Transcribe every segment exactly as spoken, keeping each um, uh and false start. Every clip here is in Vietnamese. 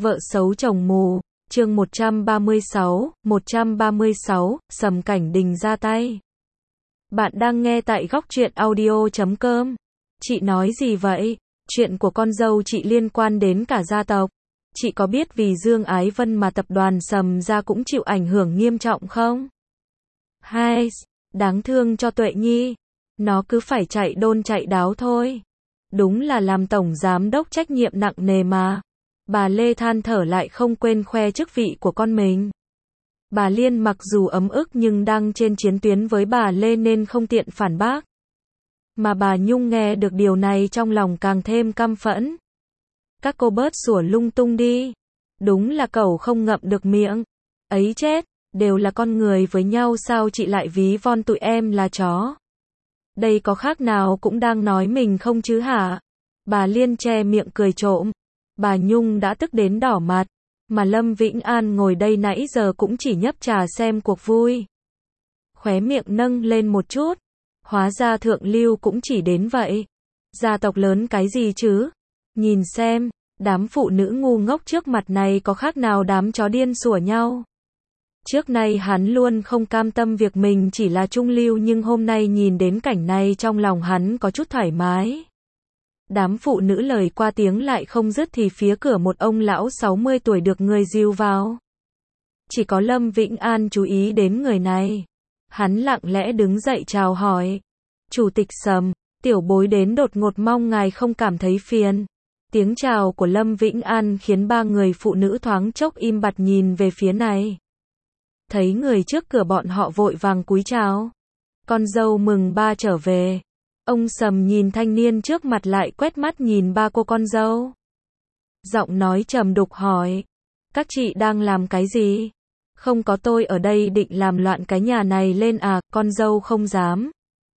Vợ xấu chồng mù, chương một trăm ba mươi sáu, một trăm ba mươi sáu, Sầm Cảnh Đình ra tay. Bạn đang nghe tại góc truyện audio chấm com. Chị nói gì vậy? Chuyện của con dâu chị liên quan đến cả gia tộc. Chị có biết vì Dương Ái Vân mà tập đoàn Sầm gia cũng chịu ảnh hưởng nghiêm trọng không? Hai, đáng thương cho Tuệ Nhi. Nó cứ phải chạy đôn chạy đáo thôi. Đúng là làm tổng giám đốc trách nhiệm nặng nề mà. Bà Lê than thở lại không quên khoe chức vị của con mình. Bà Liên mặc dù ấm ức nhưng đang trên chiến tuyến với bà Lê nên không tiện phản bác. Mà bà Nhung nghe được điều này trong lòng càng thêm căm phẫn. Các cô bớt sủa lung tung đi. Đúng là cẩu không ngậm được miệng. Ấy chết, đều là con người với nhau sao chị lại ví von tụi em là chó. Đây có khác nào cũng đang nói mình không chứ hả? Bà Liên che miệng cười trộm. Bà Nhung đã tức đến đỏ mặt. Mà Lâm Vĩnh An ngồi đây nãy giờ cũng chỉ nhấp trà xem cuộc vui. Khóe miệng nâng lên một chút. Hóa ra thượng lưu cũng chỉ đến vậy. Gia tộc lớn cái gì chứ? Nhìn xem, đám phụ nữ ngu ngốc trước mặt này có khác nào đám chó điên sủa nhau. Trước nay hắn luôn không cam tâm việc mình chỉ là trung lưu nhưng hôm nay nhìn đến cảnh này trong lòng hắn có chút thoải mái. Đám phụ nữ lời qua tiếng lại không dứt thì phía cửa một ông lão sáu mươi tuổi được người dìu vào. Chỉ có Lâm Vĩnh An chú ý đến người này. Hắn lặng lẽ đứng dậy chào hỏi. Chủ tịch Sầm, tiểu bối đến đột ngột mong ngài không cảm thấy phiền. Tiếng chào của Lâm Vĩnh An khiến ba người phụ nữ thoáng chốc im bặt nhìn về phía này. Thấy người trước cửa bọn họ vội vàng cúi chào. Con dâu mừng ba trở về. Ông Sầm nhìn thanh niên trước mặt lại quét mắt nhìn ba cô con dâu. Giọng nói trầm đục hỏi. Các chị đang làm cái gì? Không có tôi ở đây định làm loạn cái nhà này lên à, con dâu không dám.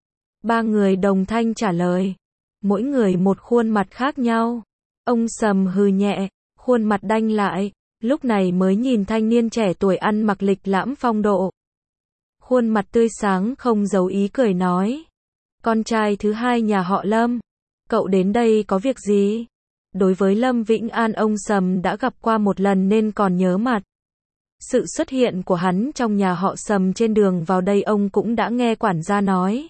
Ba người đồng thanh trả lời. Mỗi người một khuôn mặt khác nhau. Ông Sầm hừ nhẹ, khuôn mặt đanh lại. Lúc này mới nhìn thanh niên trẻ tuổi ăn mặc lịch lãm phong độ. Khuôn mặt tươi sáng không giấu ý cười nói. Con trai thứ hai nhà họ Lâm. Cậu đến đây có việc gì? Đối với Lâm Vĩnh An ông Sầm đã gặp qua một lần nên còn nhớ mặt. Sự xuất hiện của hắn trong nhà họ Sầm trên đường vào đây ông cũng đã nghe quản gia nói.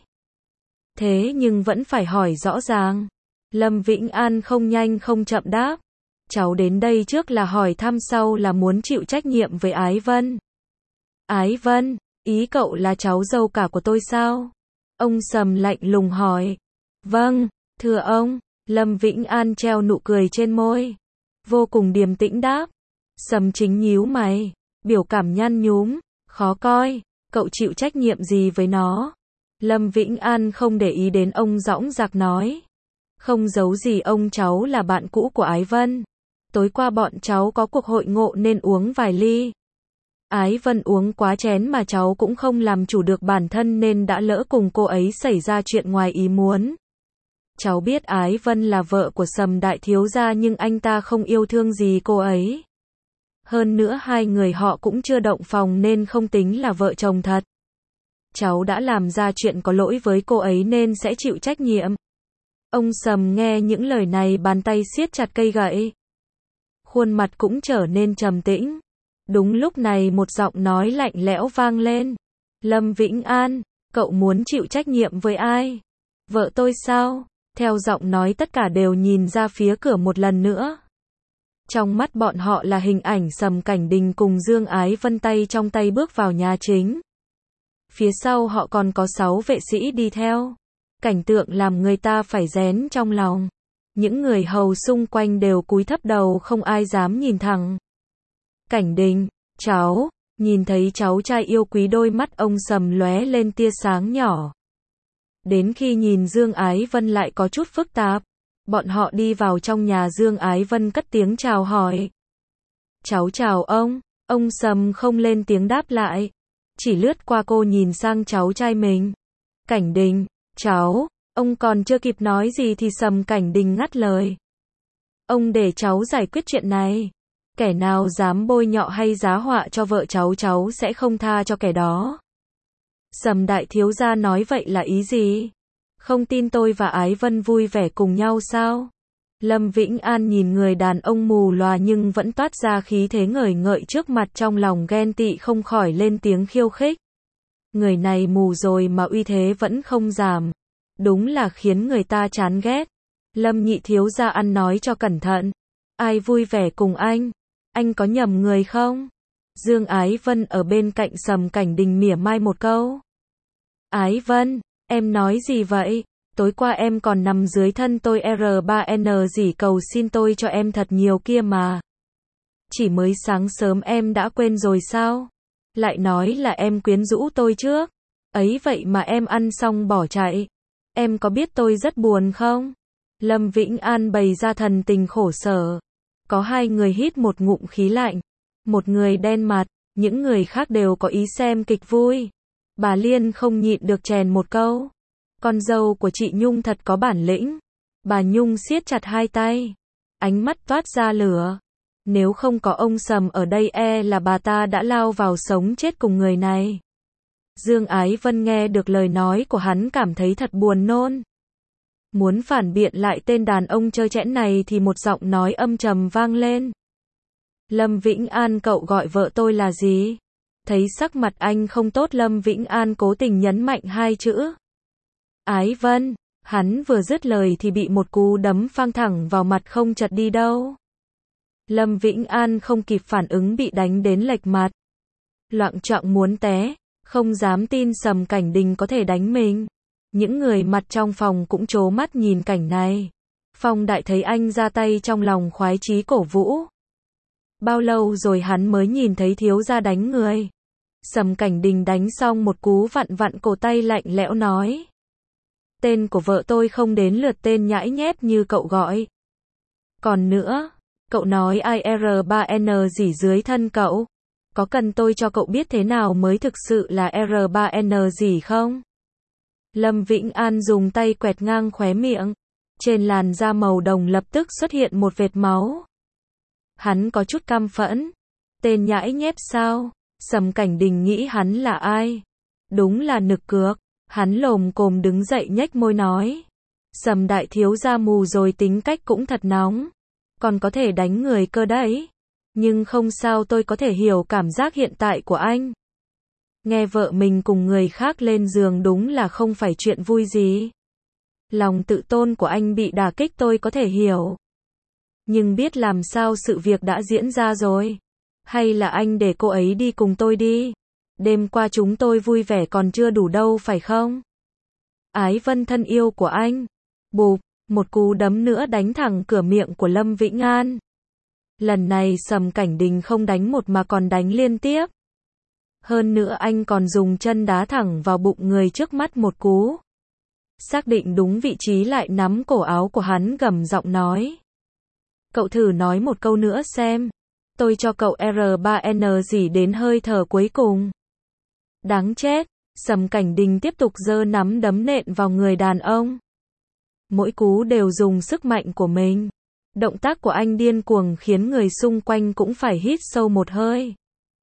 Thế nhưng vẫn phải hỏi rõ ràng. Lâm Vĩnh An không nhanh không chậm đáp. Cháu đến đây trước là hỏi thăm sau là muốn chịu trách nhiệm với Ái Vân. Ái Vân, ý cậu là cháu dâu cả của tôi sao? Ông Sầm lạnh lùng hỏi. Vâng, thưa ông. Lâm Vĩnh An treo nụ cười trên môi. Vô cùng điềm tĩnh đáp. Sầm chính nhíu mày. Biểu cảm nhăn nhúm, khó coi. Cậu chịu trách nhiệm gì với nó? Lâm Vĩnh An không để ý đến ông dõng dạc nói. Không giấu gì ông cháu là bạn cũ của Ái Vân. Tối qua bọn cháu có cuộc hội ngộ nên uống vài ly. Ái Vân uống quá chén mà cháu cũng không làm chủ được bản thân nên đã lỡ cùng cô ấy xảy ra chuyện ngoài ý muốn. Cháu biết Ái Vân là vợ của Sầm đại thiếu gia nhưng anh ta không yêu thương gì cô ấy. Hơn nữa hai người họ cũng chưa động phòng nên không tính là vợ chồng thật. Cháu đã làm ra chuyện có lỗi với cô ấy nên sẽ chịu trách nhiệm. Ông Sầm nghe những lời này bàn tay siết chặt cây gậy. Khuôn mặt cũng trở nên trầm tĩnh. Đúng lúc này một giọng nói lạnh lẽo vang lên. Lâm Vĩnh An, cậu muốn chịu trách nhiệm với ai? Vợ tôi sao? Theo giọng nói tất cả đều nhìn ra phía cửa một lần nữa. Trong mắt bọn họ là hình ảnh Sầm Cảnh Đình cùng Dương Ái Vân tay trong tay bước vào nhà chính. Phía sau họ còn có sáu vệ sĩ đi theo. Cảnh tượng làm người ta phải rén trong lòng. Những người hầu xung quanh đều cúi thấp đầu không ai dám nhìn thẳng. Cảnh Đình, cháu, nhìn thấy cháu trai yêu quý đôi mắt ông Sầm lóe lên tia sáng nhỏ. Đến khi nhìn Dương Ái Vân lại có chút phức tạp. Bọn họ đi vào trong nhà Dương Ái Vân cất tiếng chào hỏi. Cháu chào ông, ông Sầm không lên tiếng đáp lại. Chỉ lướt qua cô nhìn sang cháu trai mình. Cảnh Đình, cháu, ông còn chưa kịp nói gì thì Sầm Cảnh Đình ngắt lời. Ông để cháu giải quyết chuyện này. Kẻ nào dám bôi nhọ hay giá họa cho vợ cháu cháu sẽ không tha cho kẻ đó. Sầm đại thiếu gia nói vậy là ý gì? Không tin tôi và Ái Vân vui vẻ cùng nhau sao? Lâm Vĩnh An nhìn người đàn ông mù lòa nhưng vẫn toát ra khí thế ngời ngợi trước mặt, trong lòng ghen tị không khỏi lên tiếng khiêu khích. Người này mù rồi mà uy thế vẫn không giảm. Đúng là khiến người ta chán ghét. Lâm nhị thiếu gia ăn nói cho cẩn thận. Ai vui vẻ cùng anh? Anh có nhầm người không? Dương Ái Vân ở bên cạnh Sầm Cảnh Đình mỉa mai một câu. Ái Vân, em nói gì vậy? Tối qua em còn nằm dưới thân tôi R ba N gì cầu xin tôi cho em thật nhiều kia mà. Chỉ mới sáng sớm em đã quên rồi sao? Lại nói là em quyến rũ tôi trước. Ấy vậy mà em ăn xong bỏ chạy. Em có biết tôi rất buồn không? Lâm Vĩnh An bày ra thần tình khổ sở. Có hai người hít một ngụm khí lạnh. Một người đen mặt, những người khác đều có ý xem kịch vui. Bà Liên không nhịn được chèn một câu. Con dâu của chị Nhung thật có bản lĩnh. Bà Nhung siết chặt hai tay. Ánh mắt toát ra lửa. Nếu không có ông Sầm ở đây e là bà ta đã lao vào sống chết cùng người này. Dương Ái Vân nghe được lời nói của hắn cảm thấy thật buồn nôn. Muốn phản biện lại tên đàn ông trơ trẽn này thì một giọng nói âm trầm vang lên. Lâm Vĩnh An, cậu gọi vợ tôi là gì? Thấy sắc mặt anh không tốt, Lâm Vĩnh An cố tình nhấn mạnh hai chữ. Ái Vân, hắn vừa dứt lời thì bị một cú đấm phang thẳng vào mặt không chật đi đâu. Lâm Vĩnh An không kịp phản ứng bị đánh đến lệch mặt. Loạng choạng muốn té, không dám tin Sầm Cảnh Đình có thể đánh mình. Những người mặt trong phòng cũng trố mắt nhìn cảnh này. Phong Đại thấy anh ra tay trong lòng khoái chí cổ vũ. Bao lâu rồi hắn mới nhìn thấy thiếu gia đánh người. Sầm Cảnh Đình đánh xong một cú vặn vặn cổ tay lạnh lẽo nói. Tên của vợ tôi không đến lượt tên nhãi nhép như cậu gọi. Còn nữa, cậu nói ai R ba N gì dưới thân cậu? Có cần tôi cho cậu biết thế nào mới thực sự là R ba N gì không? Lâm Vĩnh An dùng tay quẹt ngang khóe miệng. Trên làn da màu đồng lập tức xuất hiện một vệt máu. Hắn có chút căm phẫn. Tên nhãi nhép sao? Sầm Cảnh Đình nghĩ hắn là ai? Đúng là nực cược. Hắn lồm cồm đứng dậy nhếch môi nói. Sầm đại thiếu gia mù rồi tính cách cũng thật nóng. Còn có thể đánh người cơ đấy. Nhưng không sao, tôi có thể hiểu cảm giác hiện tại của anh. Nghe vợ mình cùng người khác lên giường đúng là không phải chuyện vui gì. Lòng tự tôn của anh bị đả kích tôi có thể hiểu. Nhưng biết làm sao, sự việc đã diễn ra rồi. Hay là anh để cô ấy đi cùng tôi đi. Đêm qua chúng tôi vui vẻ còn chưa đủ đâu phải không? Ái Vân thân yêu của anh. Bụp, một cú đấm nữa đánh thẳng cửa miệng của Lâm Vĩnh An. Lần này Sầm Cảnh Đình không đánh một mà còn đánh liên tiếp. Hơn nữa anh còn dùng chân đá thẳng vào bụng người trước mắt một cú. Xác định đúng vị trí lại nắm cổ áo của hắn gầm giọng nói. Cậu thử nói một câu nữa xem. Tôi cho cậu R ba N gì đến hơi thở cuối cùng. Đáng chết. Sầm Cảnh Đình tiếp tục giơ nắm đấm nện vào người đàn ông. Mỗi cú đều dùng sức mạnh của mình. Động tác của anh điên cuồng khiến người xung quanh cũng phải hít sâu một hơi.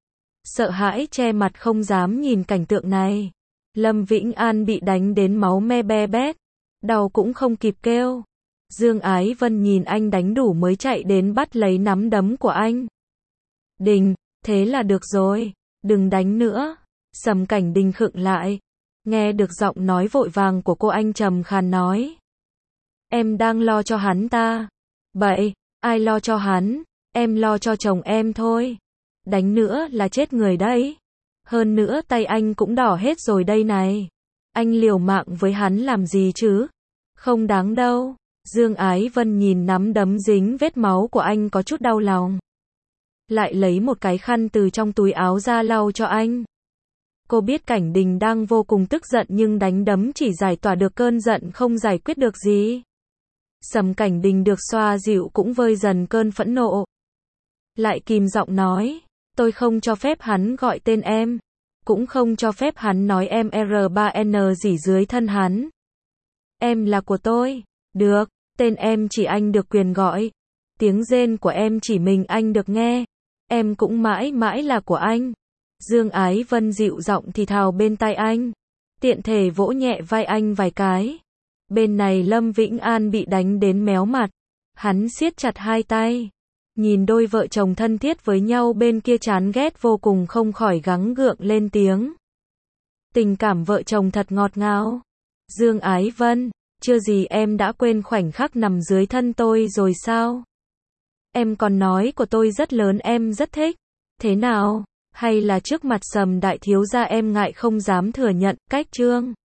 Sợ hãi che mặt không dám nhìn cảnh tượng này. Lâm Vĩnh An bị đánh đến máu me be bét. Đau cũng không kịp kêu. Dương Ái Vân nhìn anh đánh đủ mới chạy đến bắt lấy nắm đấm của anh. Đình, thế là được rồi. Đừng đánh nữa. Sầm Cảnh Đình khựng lại. Nghe được giọng nói vội vàng của cô, anh trầm khàn nói. Em đang lo cho hắn ta. Bậy, ai lo cho hắn? Em lo cho chồng em thôi. Đánh nữa là chết người đấy. Hơn nữa tay anh cũng đỏ hết rồi đây này. Anh liều mạng với hắn làm gì chứ? Không đáng đâu. Dương Ái Vân nhìn nắm đấm dính vết máu của anh có chút đau lòng. Lại lấy một cái khăn từ trong túi áo ra lau cho anh. Cô biết Cảnh Đình đang vô cùng tức giận nhưng đánh đấm chỉ giải tỏa được cơn giận không giải quyết được gì. Sầm Cảnh Đình được xoa dịu cũng vơi dần cơn phẫn nộ. Lại kìm giọng nói, tôi không cho phép hắn gọi tên em. Cũng không cho phép hắn nói em R ba N gì dưới thân hắn. Em là của tôi. Được, tên em chỉ anh được quyền gọi. Tiếng rên của em chỉ mình anh được nghe. Em cũng mãi mãi là của anh. Dương Ái Vân dịu giọng thì thào bên tai anh. Tiện thể vỗ nhẹ vai anh vài cái. Bên này Lâm Vĩnh An bị đánh đến méo mặt. Hắn siết chặt hai tay. Nhìn đôi vợ chồng thân thiết với nhau bên kia chán ghét vô cùng không khỏi gắng gượng lên tiếng. Tình cảm vợ chồng thật ngọt ngào. Dương Ái Vân, chưa gì em đã quên khoảnh khắc nằm dưới thân tôi rồi sao? Em còn nói của tôi rất lớn em rất thích. Thế nào? Hay là trước mặt Sầm đại thiếu gia em ngại không dám thừa nhận, cách Trương